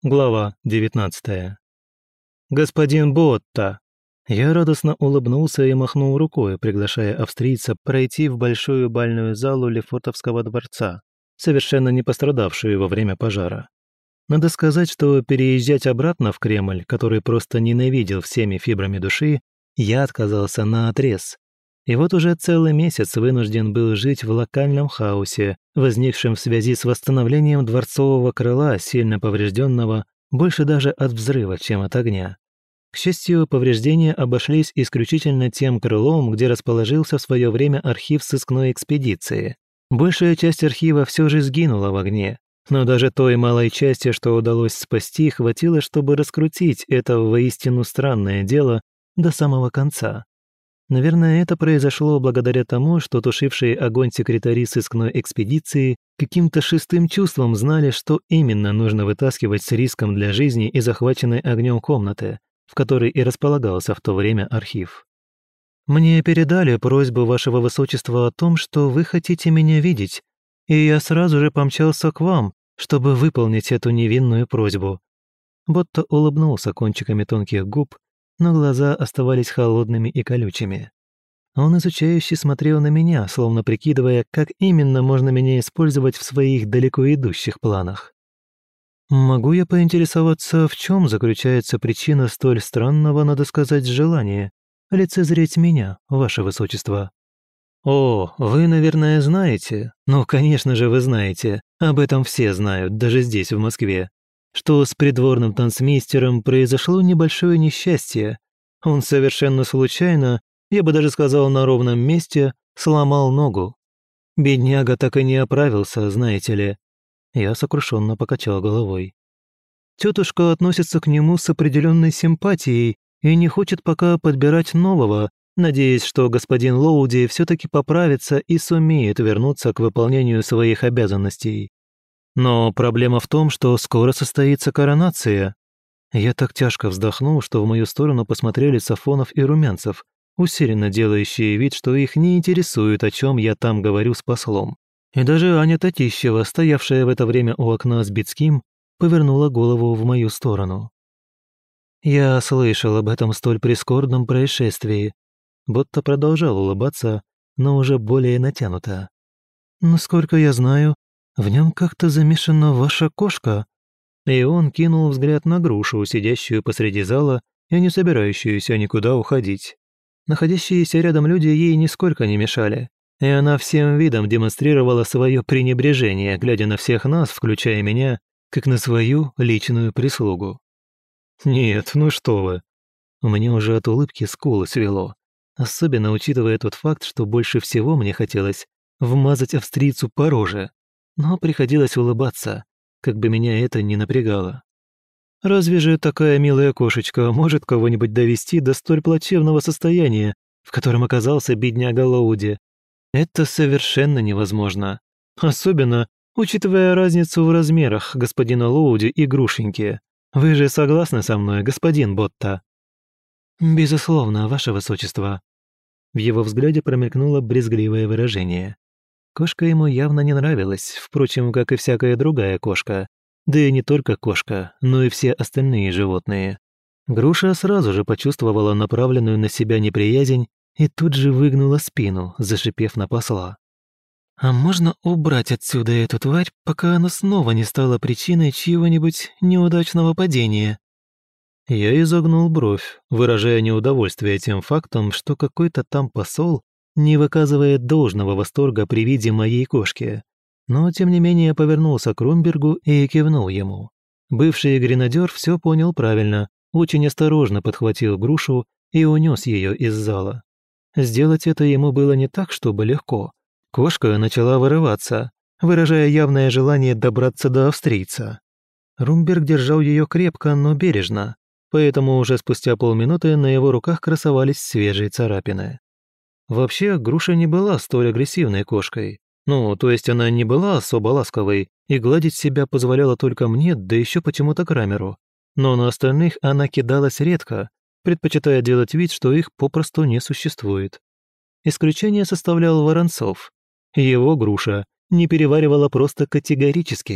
Глава 19. «Господин Ботта!» Я радостно улыбнулся и махнул рукой, приглашая австрийца пройти в большую бальную залу Лефортовского дворца, совершенно не пострадавшую во время пожара. Надо сказать, что переезжать обратно в Кремль, который просто ненавидел всеми фибрами души, я отказался наотрез. И вот уже целый месяц вынужден был жить в локальном хаосе, возникшем в связи с восстановлением дворцового крыла, сильно поврежденного, больше даже от взрыва, чем от огня. К счастью, повреждения обошлись исключительно тем крылом, где расположился в свое время архив сыскной экспедиции. Большая часть архива все же сгинула в огне, но даже той малой части, что удалось спасти, хватило, чтобы раскрутить это воистину странное дело до самого конца. Наверное, это произошло благодаря тому, что тушившие огонь секретари сыскной экспедиции каким-то шестым чувством знали, что именно нужно вытаскивать с риском для жизни из захваченной огнем комнаты, в которой и располагался в то время архив. «Мне передали просьбу вашего высочества о том, что вы хотите меня видеть, и я сразу же помчался к вам, чтобы выполнить эту невинную просьбу». Ботто улыбнулся кончиками тонких губ, но глаза оставались холодными и колючими. Он изучающе смотрел на меня, словно прикидывая, как именно можно меня использовать в своих далеко идущих планах. «Могу я поинтересоваться, в чем заключается причина столь странного, надо сказать, желания лицезреть меня, ваше высочество?» «О, вы, наверное, знаете, ну, конечно же, вы знаете, об этом все знают, даже здесь, в Москве, что с придворным танцмейстером произошло небольшое несчастье. Он совершенно случайно, я бы даже сказал на ровном месте, сломал ногу. Бедняга так и не оправился, знаете ли». Я сокрушенно покачал головой. Тетушка относится к нему с определенной симпатией и не хочет пока подбирать нового, надеясь, что господин Лоуди все-таки поправится и сумеет вернуться к выполнению своих обязанностей. Но проблема в том, что скоро состоится коронация. Я так тяжко вздохнул, что в мою сторону посмотрели Сафонов и Румянцев, усиленно делающие вид, что их не интересует, о чем я там говорю с послом. И даже Аня Татищева, стоявшая в это время у окна с Бицким, повернула голову в мою сторону. Я слышал об этом столь прискорбном происшествии. Ботто продолжал улыбаться, но уже более натянуто. «Насколько я знаю, в нем как-то замешана ваша кошка». И он кинул взгляд на грушу, сидящую посреди зала и не собирающуюся никуда уходить. Находящиеся рядом люди ей нисколько не мешали, и она всем видом демонстрировала свое пренебрежение, глядя на всех нас, включая меня, как на свою личную прислугу. «Нет, ну что вы». У меня уже от улыбки скулы свело, особенно учитывая тот факт, что больше всего мне хотелось вмазать австрийцу по роже, но приходилось улыбаться, как бы меня это ни напрягало. Разве же такая милая кошечка может кого-нибудь довести до столь плачевного состояния, в котором оказался бедняга Лоуди? Это совершенно невозможно. Особенно, учитывая разницу в размерах господина Лоуди и Грушеньки. Вы же согласны со мной, господин Ботта?» «Безусловно, ваше высочество». В его взгляде промелькнуло брезгливое выражение. Кошка ему явно не нравилась, впрочем, как и всякая другая кошка. Да и не только кошка, но и все остальные животные. Груша сразу же почувствовала направленную на себя неприязнь и тут же выгнула спину, зашипев на посла. «А можно убрать отсюда эту тварь, пока она снова не стала причиной чьего-нибудь неудачного падения?» Я изогнул бровь, выражая неудовольствие тем фактом, что какой-то там посол не выказывает должного восторга при виде моей кошки. Но, тем не менее, повернулся к Румбергу и кивнул ему. Бывший гренадер все понял правильно, очень осторожно подхватил грушу и унес ее из зала. Сделать это ему было не так, чтобы легко. Кошка начала вырываться, выражая явное желание добраться до австрийца. Румберг держал ее крепко, но бережно, поэтому уже спустя полминуты на его руках красовались свежие царапины. Вообще, груша не была столь агрессивной кошкой. Ну, то есть она не была особо ласковой, и гладить себя позволяла только мне, да еще почему-то Крамеру. Но на остальных она кидалась редко, предпочитая делать вид, что их попросту не существует. Исключение составлял Воронцов. Его груша не переваривала просто категорически.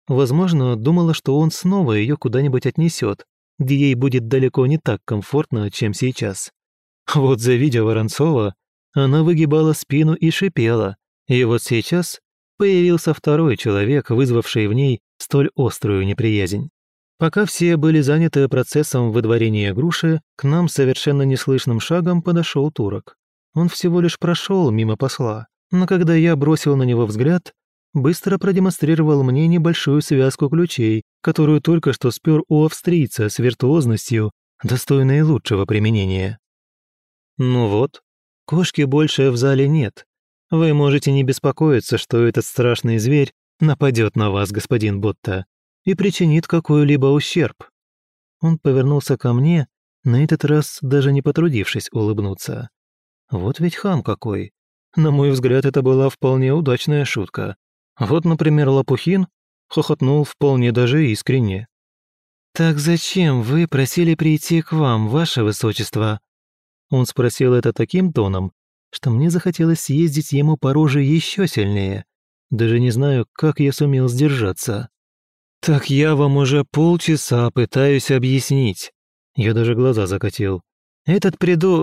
Возможно, думала, что он снова ее куда-нибудь отнесет, где ей будет далеко не так комфортно, чем сейчас. Вот завидя Воронцова, она выгибала спину и шипела, и вот сейчас появился второй человек, вызвавший в ней столь острую неприязнь. Пока все были заняты процессом выдворения груши, к нам совершенно неслышным шагом подошел турок. Он всего лишь прошел мимо посла, но когда я бросил на него взгляд, быстро продемонстрировал мне небольшую связку ключей, которую только что спер у австрийца с виртуозностью, достойной лучшего применения. Ну вот, кошки больше в зале нет. Вы можете не беспокоиться, что этот страшный зверь нападет на вас, господин Ботта, и причинит какой-либо ущерб. Он повернулся ко мне, на этот раз даже не потрудившись улыбнуться. Вот ведь хам какой. На мой взгляд, это была вполне удачная шутка. Вот, например, Лопухин хохотнул вполне даже искренне. «Так зачем вы просили прийти к вам, ваше высочество?» Он спросил это таким тоном, что мне захотелось съездить ему по роже еще сильнее. Даже не знаю, как я сумел сдержаться. «Так я вам уже полчаса пытаюсь объяснить». Я даже глаза закатил. «Этот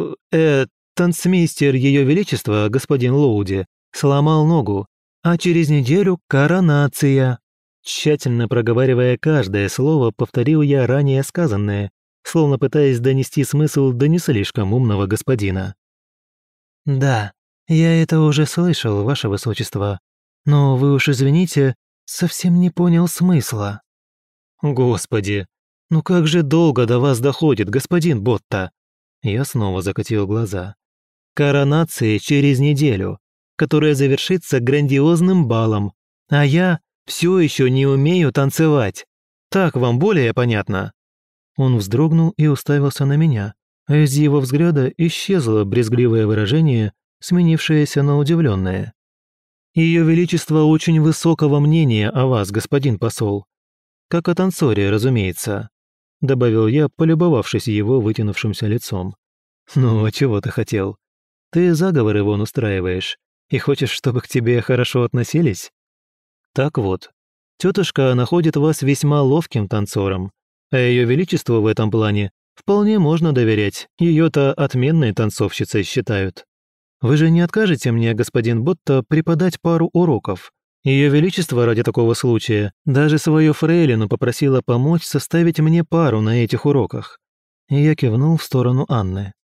танцмейстер Ее Величества, господин Лоуди, сломал ногу, а через неделю коронация». Тщательно проговаривая каждое слово, повторил я ранее сказанное, словно пытаясь донести смысл до не слишком умного господина. «Да, я это уже слышал, ваше высочество, но вы уж извините, совсем не понял смысла». «Господи, ну как же долго до вас доходит, господин Ботта?» Я снова закатил глаза. «Коронация через неделю, которая завершится грандиозным балом, а я все еще не умею танцевать. Так вам более понятно?» Он вздрогнул и уставился на меня, а из его взгляда исчезло брезгливое выражение, сменившееся на удивленное. «Ее Величество очень высокого мнения о вас, господин посол. Как о танцоре, разумеется», — добавил я, полюбовавшись его вытянувшимся лицом. «Ну, а чего ты хотел? Ты заговоры вон устраиваешь и хочешь, чтобы к тебе хорошо относились? Так вот, тетушка находит вас весьма ловким танцором, а Ее Величеству в этом плане вполне можно доверять, ее-то отменной танцовщицей считают. Вы же не откажете мне, господин Ботта, преподать пару уроков? Ее Величество ради такого случая даже свою фрейлину попросила помочь составить мне пару на этих уроках». И я кивнул в сторону Анны.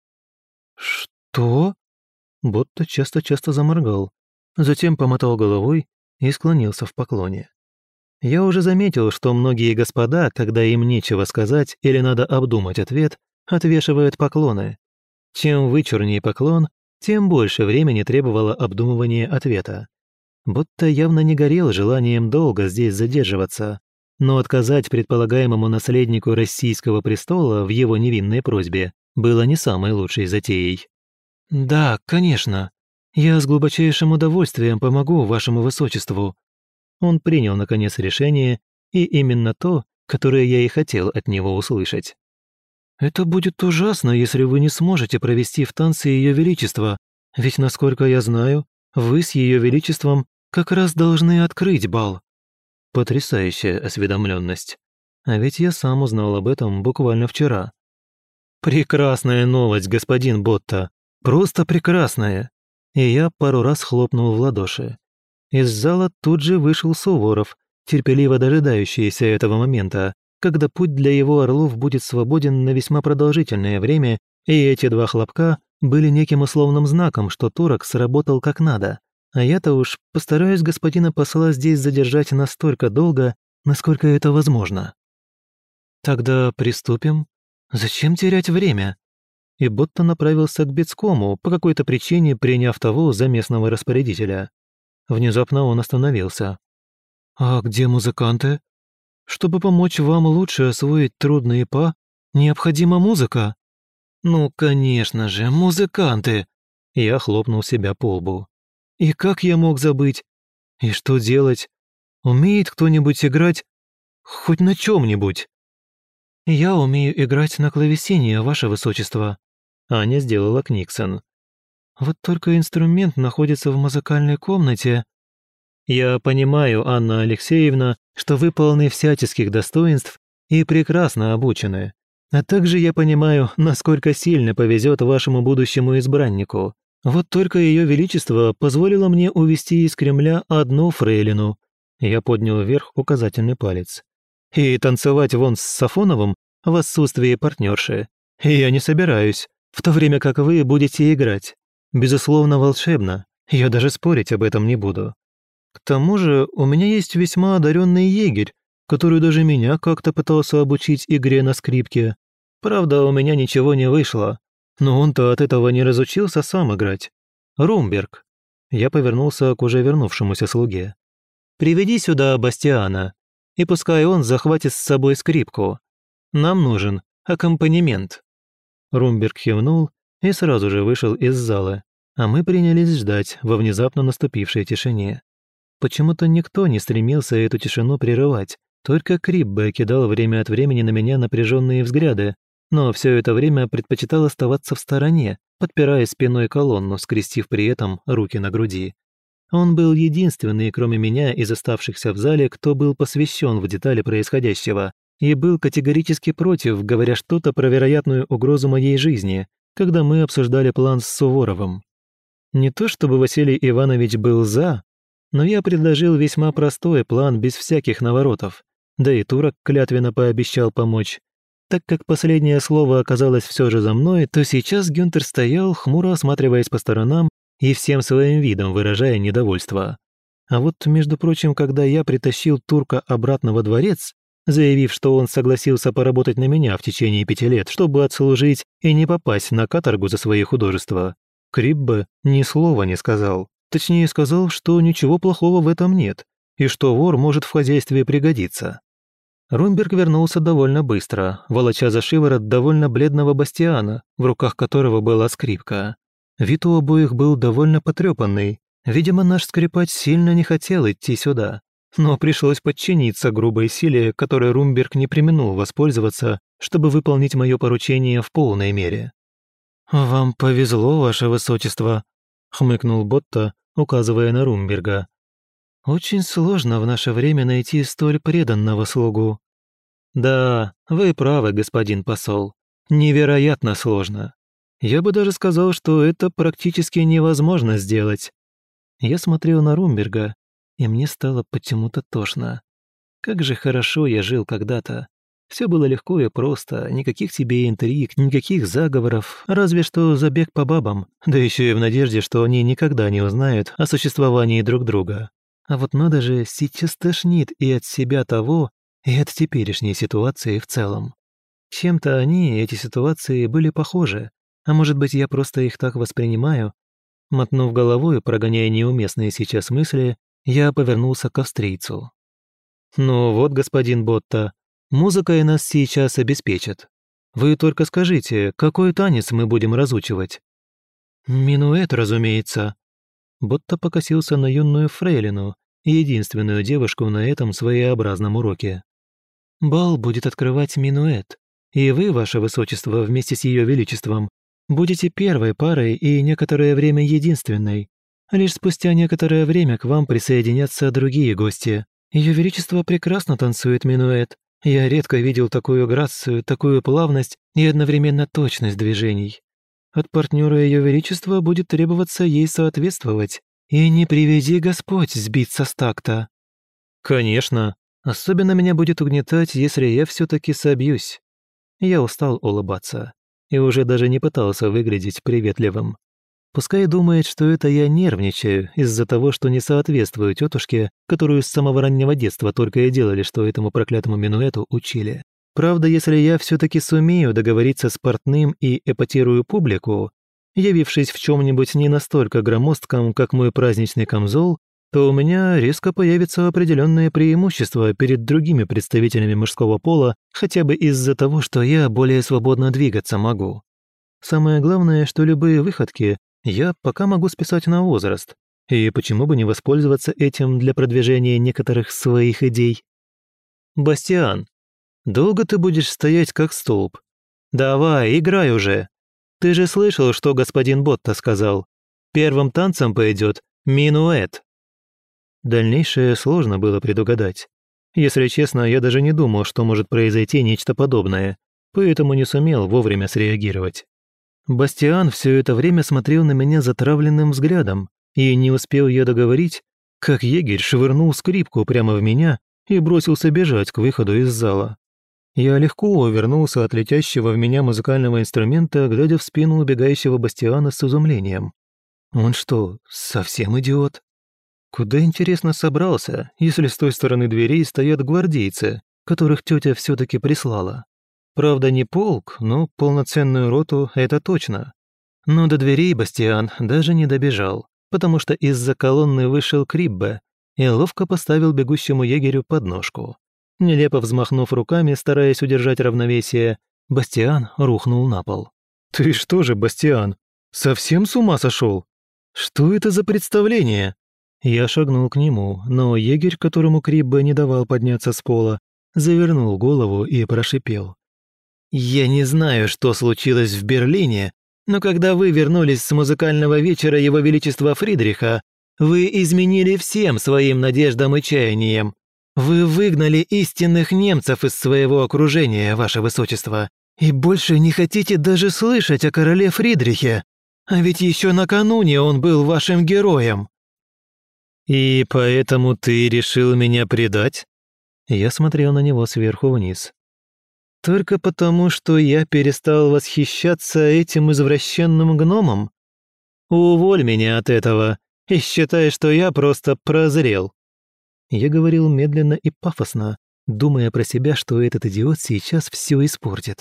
«Что?» Ботта часто-часто заморгал, затем помотал головой и склонился в поклоне. Я уже заметил, что многие господа, когда им нечего сказать или надо обдумать ответ, отвешивают поклоны. Чем вычурнее поклон, тем больше времени требовало обдумывания ответа. Будто явно не горел желанием долго здесь задерживаться, но отказать предполагаемому наследнику российского престола в его невинной просьбе было не самой лучшей затеей. «Да, конечно. Я с глубочайшим удовольствием помогу вашему высочеству». Он принял, наконец, решение, и именно то, которое я и хотел от него услышать. «Это будет ужасно, если вы не сможете провести в танце Ее Величество, ведь, насколько я знаю, вы с Ее Величеством как раз должны открыть бал». Потрясающая осведомленность. А ведь я сам узнал об этом буквально вчера. «Прекрасная новость, господин Ботта. Просто прекрасная!» И я пару раз хлопнул в ладоши. Из зала тут же вышел Суворов, терпеливо дожидающийся этого момента, когда путь для его орлов будет свободен на весьма продолжительное время, и эти два хлопка были неким условным знаком, что турок сработал как надо. А я-то уж постараюсь господина посла здесь задержать настолько долго, насколько это возможно. «Тогда приступим. Зачем терять время?» И Ботта направился к Бецкому, по какой-то причине приняв того за местного распорядителя. Внезапно он остановился. «А где музыканты? Чтобы помочь вам лучше освоить трудные па, необходима музыка». «Ну, конечно же, музыканты!» Я хлопнул себя по лбу. «И как я мог забыть? И что делать? Умеет кто-нибудь играть хоть на чем-нибудь?» «Я умею играть на клавесине, ваше высочество», — Аня сделала книксон. «Вот только инструмент находится в музыкальной комнате». Я понимаю, Анна Алексеевна, что вы полны всяческих достоинств и прекрасно обучены. А также я понимаю, насколько сильно повезет вашему будущему избраннику. Вот только Ее Величество позволило мне увести из Кремля одну фрейлину. Я поднял вверх указательный палец. И танцевать вон с Сафоновым в отсутствии партнерши. Я не собираюсь, в то время как вы будете играть. Безусловно, волшебно. Я даже спорить об этом не буду. К тому же у меня есть весьма одаренный егерь, который даже меня как-то пытался обучить игре на скрипке. Правда, у меня ничего не вышло, но он-то от этого не разучился сам играть. Румберг. Я повернулся к уже вернувшемуся слуге. «Приведи сюда Бастиана, и пускай он захватит с собой скрипку. Нам нужен аккомпанемент». Румберг кивнул и сразу же вышел из зала, а мы принялись ждать во внезапно наступившей тишине. Почему-то никто не стремился эту тишину прерывать, только Криббе кидал время от времени на меня напряженные взгляды, но все это время предпочитал оставаться в стороне, подпирая спиной колонну, скрестив при этом руки на груди. Он был единственный, кроме меня, из оставшихся в зале, кто был посвящен в детали происходящего, и был категорически против, говоря что-то про вероятную угрозу моей жизни, когда мы обсуждали план с Суворовым. Не то чтобы Василий Иванович был «за», но я предложил весьма простой план без всяких наворотов, да и турок клятвенно пообещал помочь. Так как последнее слово оказалось все же за мной, то сейчас Гюнтер стоял, хмуро осматриваясь по сторонам и всем своим видом выражая недовольство. А вот, между прочим, когда я притащил турка обратно во дворец, заявив, что он согласился поработать на меня в течение 5 лет, чтобы отслужить и не попасть на каторгу за свои художества, Криббе ни слова не сказал. Точнее, сказал, что ничего плохого в этом нет, и что вор может в хозяйстве пригодиться. Румберг вернулся довольно быстро, волоча за шиворот довольно бледного Бастиана, в руках которого была скрипка. Вид у обоих был довольно потрепанный. Видимо, наш скрипач сильно не хотел идти сюда, но пришлось подчиниться грубой силе, которой Румберг не преминул воспользоваться, чтобы выполнить мое поручение в полной мере. «Вам повезло, ваше высочество», — хмыкнул Ботта, указывая на Румберга. «Очень сложно в наше время найти столь преданного слугу». «Да, вы правы, господин посол. Невероятно сложно. Я бы даже сказал, что это практически невозможно сделать». Я смотрел на Румберга, и мне стало почему-то тошно. Как же хорошо я жил когда-то. Все было легко и просто, никаких тебе интриг, никаких заговоров, разве что забег по бабам, да еще и в надежде, что они никогда не узнают о существовании друг друга. А вот надо же, сейчас тошнит и от себя того, и от теперешней ситуации в целом. Чем-то они, эти ситуации, были похожи, а может быть, я просто их так воспринимаю? Мотнув головой, прогоняя неуместные сейчас мысли, я повернулся к австрийцу. «Ну вот, господин Ботта, музыкой нас сейчас обеспечат. Вы только скажите, какой танец мы будем разучивать?» «Минуэт, разумеется». Ботта покосился на юную фрейлину, единственную девушку на этом своеобразном уроке. «Бал будет открывать минуэт, и вы, ваше высочество, вместе с ее величеством, будете первой парой и некоторое время единственной. Лишь спустя некоторое время к вам присоединятся другие гости. Ее величество прекрасно танцует минуэт. Я редко видел такую грацию, такую плавность и одновременно точность движений. От партнера Ее Величества будет требоваться ей соответствовать. И не приведи Господь сбиться с такта». «Конечно. Особенно меня будет угнетать, если я все-таки собьюсь». Я устал улыбаться и уже даже не пытался выглядеть приветливым. Пускай думает, что это я нервничаю из-за того, что не соответствую тетушке, которую с самого раннего детства только и делали, что этому проклятому минуэту учили. Правда, если я все-таки сумею договориться с портным и эпатирую публику, явившись в чем-нибудь не настолько громоздком, как мой праздничный камзол, то у меня резко появится определенное преимущество перед другими представителями мужского пола хотя бы из-за того, что я более свободно двигаться могу. Самое главное, что любые выходки я пока могу списать на возраст, и почему бы не воспользоваться этим для продвижения некоторых своих идей? «Бастиан, долго ты будешь стоять как столб? Давай, играй уже. Ты же слышал, что господин Ботта сказал? Первым танцем пойдет минуэт». Дальнейшее сложно было предугадать. Если честно, я даже не думал, что может произойти нечто подобное, поэтому не сумел вовремя среагировать. Бастиан все это время смотрел на меня затравленным взглядом, и не успел я договорить, как егерь швырнул скрипку прямо в меня и бросился бежать к выходу из зала. Я легко увернулся от летящего в меня музыкального инструмента, глядя в спину убегающего Бастиана с изумлением. Он что, совсем идиот? Куда, интересно, собрался, если с той стороны дверей стоят гвардейцы, которых тетя все-таки прислала? Правда, не полк, но полноценную роту – это точно. Но до дверей Бастиан даже не добежал, потому что из-за колонны вышел Криббе и ловко поставил бегущему егерю подножку. Нелепо взмахнув руками, стараясь удержать равновесие, Бастиан рухнул на пол. «Ты что же, Бастиан, совсем с ума сошел? Что это за представление?» Я шагнул к нему, но егерь, которому Криббе не давал подняться с пола, завернул голову и прошипел. «Я не знаю, что случилось в Берлине, но когда вы вернулись с музыкального вечера Его Величества Фридриха, вы изменили всем своим надеждам и чаяниям. Вы выгнали истинных немцев из своего окружения, ваше высочество, и больше не хотите даже слышать о короле Фридрихе, а ведь еще накануне он был вашим героем». «И поэтому ты решил меня предать?» Я смотрел на него сверху вниз. «Только потому, что я перестал восхищаться этим извращенным гномом? Уволь меня от этого и считай, что я просто прозрел». Я говорил медленно и пафосно, думая про себя, что этот идиот сейчас все испортит.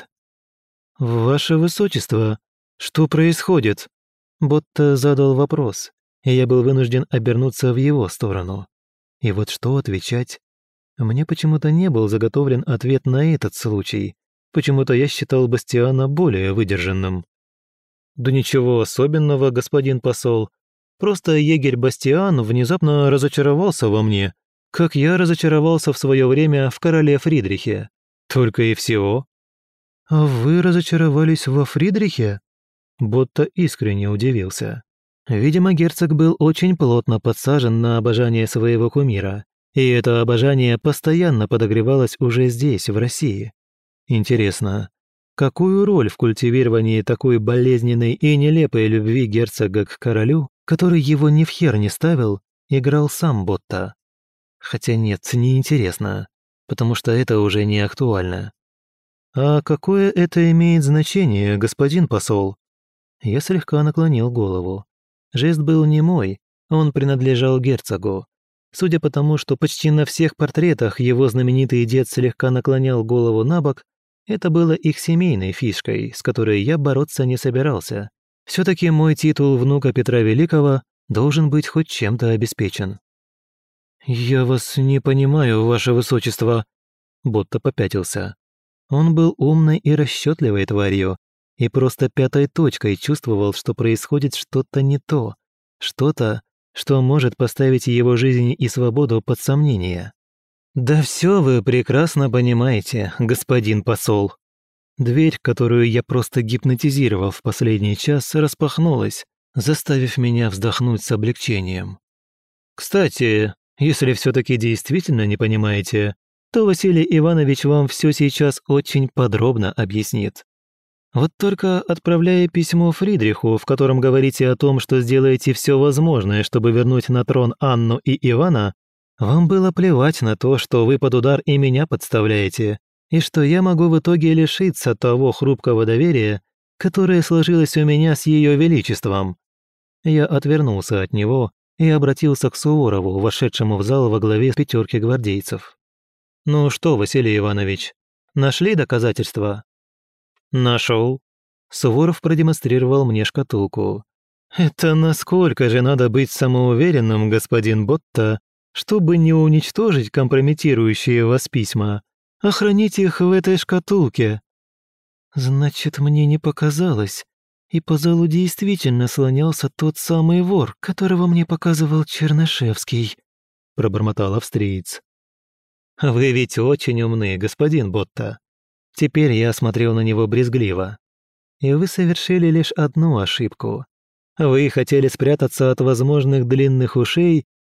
«Ваше высочество, что происходит?» Ботта задал вопрос, и я был вынужден обернуться в его сторону. И вот что отвечать? Мне почему-то не был заготовлен ответ на этот случай. Почему-то я считал Бастиана более выдержанным. «Да ничего особенного, господин посол. Просто егерь Бастиан внезапно разочаровался во мне, как я разочаровался в свое время в короле Фридрихе. Только и всего». «А вы разочаровались во Фридрихе?» Ботта искренне удивился. Видимо, герцог был очень плотно подсажен на обожание своего кумира, и это обожание постоянно подогревалось уже здесь, в России. Интересно, какую роль в культивировании такой болезненной и нелепой любви герцога к королю, который его ни в хер не ставил, играл сам Ботта? Хотя нет, не интересно, потому что это уже не актуально. «А какое это имеет значение, господин посол?» Я слегка наклонил голову. Жест был не мой, он принадлежал герцогу. Судя по тому, что почти на всех портретах его знаменитый дед слегка наклонял голову на бок, это было их семейной фишкой, с которой я бороться не собирался. Все-таки мой титул внука Петра Великого должен быть хоть чем-то обеспечен. «Я вас не понимаю, ваше высочество», — Ботта попятился. Он был умной и расчетливой тварью, и просто пятой точкой чувствовал, что происходит что-то не то, что-то, что может поставить его жизнь и свободу под сомнение. «Да все вы прекрасно понимаете, господин посол». Дверь, которую я просто гипнотизировал в последний час, распахнулась, заставив меня вздохнуть с облегчением. «Кстати, если все-таки действительно не понимаете, то Василий Иванович вам все сейчас очень подробно объяснит. Вот только отправляя письмо Фридриху, в котором говорите о том, что сделаете все возможное, чтобы вернуть на трон Анну и Ивана, вам было плевать на то, что вы под удар и меня подставляете, и что я могу в итоге лишиться того хрупкого доверия, которое сложилось у меня с Ее Величеством». Я отвернулся от него и обратился к Суворову, вошедшему в зал во главе пятерки гвардейцев. «Ну что, Василий Иванович, нашли доказательства?» «Нашел». Суворов продемонстрировал мне шкатулку. «Это насколько же надо быть самоуверенным, господин Ботта, чтобы не уничтожить компрометирующие вас письма, а хранить их в этой шкатулке?» «Значит, мне не показалось, и по залу действительно слонялся тот самый вор, которого мне показывал Чернышевский», пробормотал австриец. «Вы ведь очень умны, господин Ботта». Теперь я смотрел на него брезгливо. «И вы совершили лишь одну ошибку. Вы хотели спрятаться от возможных длинных ушей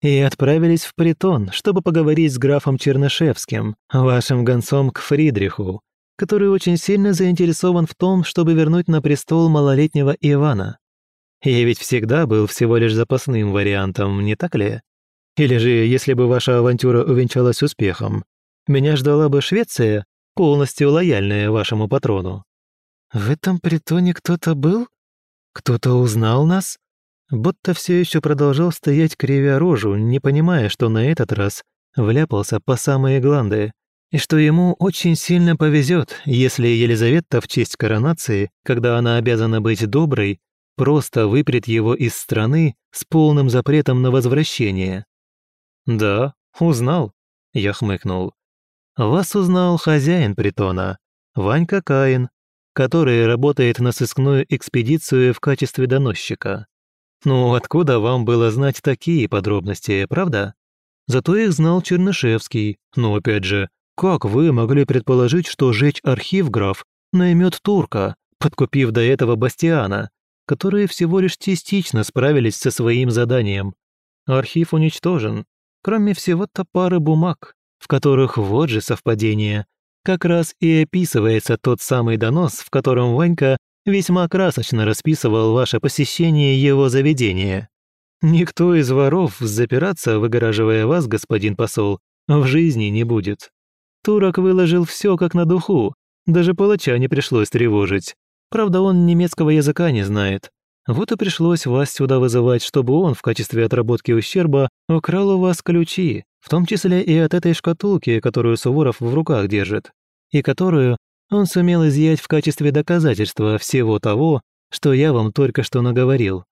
и отправились в притон, чтобы поговорить с графом Чернышевским, вашим гонцом к Фридриху, который очень сильно заинтересован в том, чтобы вернуть на престол малолетнего Ивана. Я ведь всегда был всего лишь запасным вариантом, не так ли? Или же, если бы ваша авантюра увенчалась успехом, меня ждала бы Швеция, полностью лояльная вашему патрону. В этом притоне кто-то был? Кто-то узнал нас? Будто все еще продолжал стоять, кривя рожу, не понимая, что на этот раз вляпался по самые гланды, и что ему очень сильно повезет, если Елизавета в честь коронации, когда она обязана быть доброй, просто выпрет его из страны с полным запретом на возвращение. «Да, узнал», — я хмыкнул. «Вас узнал хозяин притона, Ванька Каин, который работает на сыскную экспедицию в качестве доносчика. Ну, откуда вам было знать такие подробности, правда? Зато их знал Чернышевский. Но опять же, как вы могли предположить, что жечь архив граф наймет турка, подкупив до этого Бастиана, которые всего лишь частично справились со своим заданием? Архив уничтожен, кроме всего-то пары бумаг, в которых, вот же совпадение, как раз и описывается тот самый донос, в котором Ванька весьма красочно расписывал ваше посещение его заведения. Никто из воров запираться, выгораживая вас, господин посол, в жизни не будет. Турок выложил все как на духу, даже палача не пришлось тревожить. Правда, он немецкого языка не знает. Вот и пришлось вас сюда вызывать, чтобы он в качестве отработки ущерба украл у вас ключи, в том числе и от этой шкатулки, которую Суворов в руках держит, и которую он сумел изъять в качестве доказательства всего того, что я вам только что наговорил.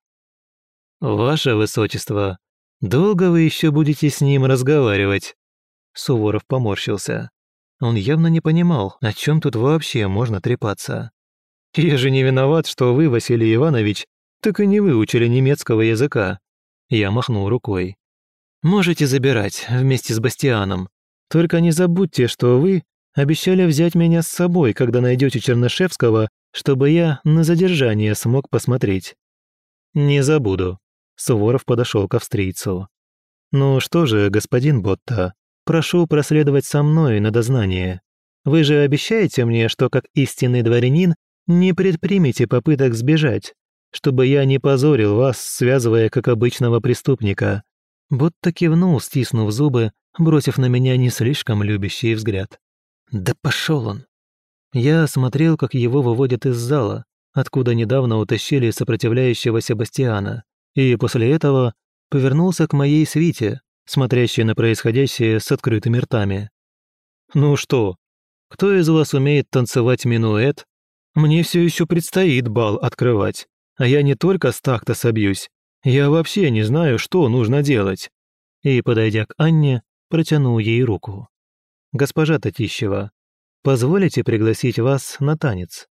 «Ваше Высочество, долго вы еще будете с ним разговаривать?» Суворов поморщился. Он явно не понимал, о чем тут вообще можно трепаться. «Я же не виноват, что вы, Василий Иванович, так и не выучили немецкого языка». Я махнул рукой. «Можете забирать вместе с Бастианом. Только не забудьте, что вы обещали взять меня с собой, когда найдете Чернышевского, чтобы я на задержание смог посмотреть». «Не забуду», — Суворов подошел к австрийцу. «Ну что же, господин Ботта, прошу проследовать со мной на дознание. Вы же обещаете мне, что как истинный дворянин не предпримете попыток сбежать, чтобы я не позорил вас, связывая как обычного преступника». Ботта кивнул, стиснув зубы, бросив на меня не слишком любящий взгляд. «Да пошел он!» Я смотрел, как его выводят из зала, откуда недавно утащили сопротивляющегося Бастиана, и после этого повернулся к моей свите, смотрящей на происходящее с открытыми ртами. «Ну что, кто из вас умеет танцевать минуэт? Мне все еще предстоит бал открывать, а я не только с такта собьюсь, я вообще не знаю, что нужно делать». И, подойдя к Анне, протянул ей руку. «Госпожа Татищева, позволите пригласить вас на танец?»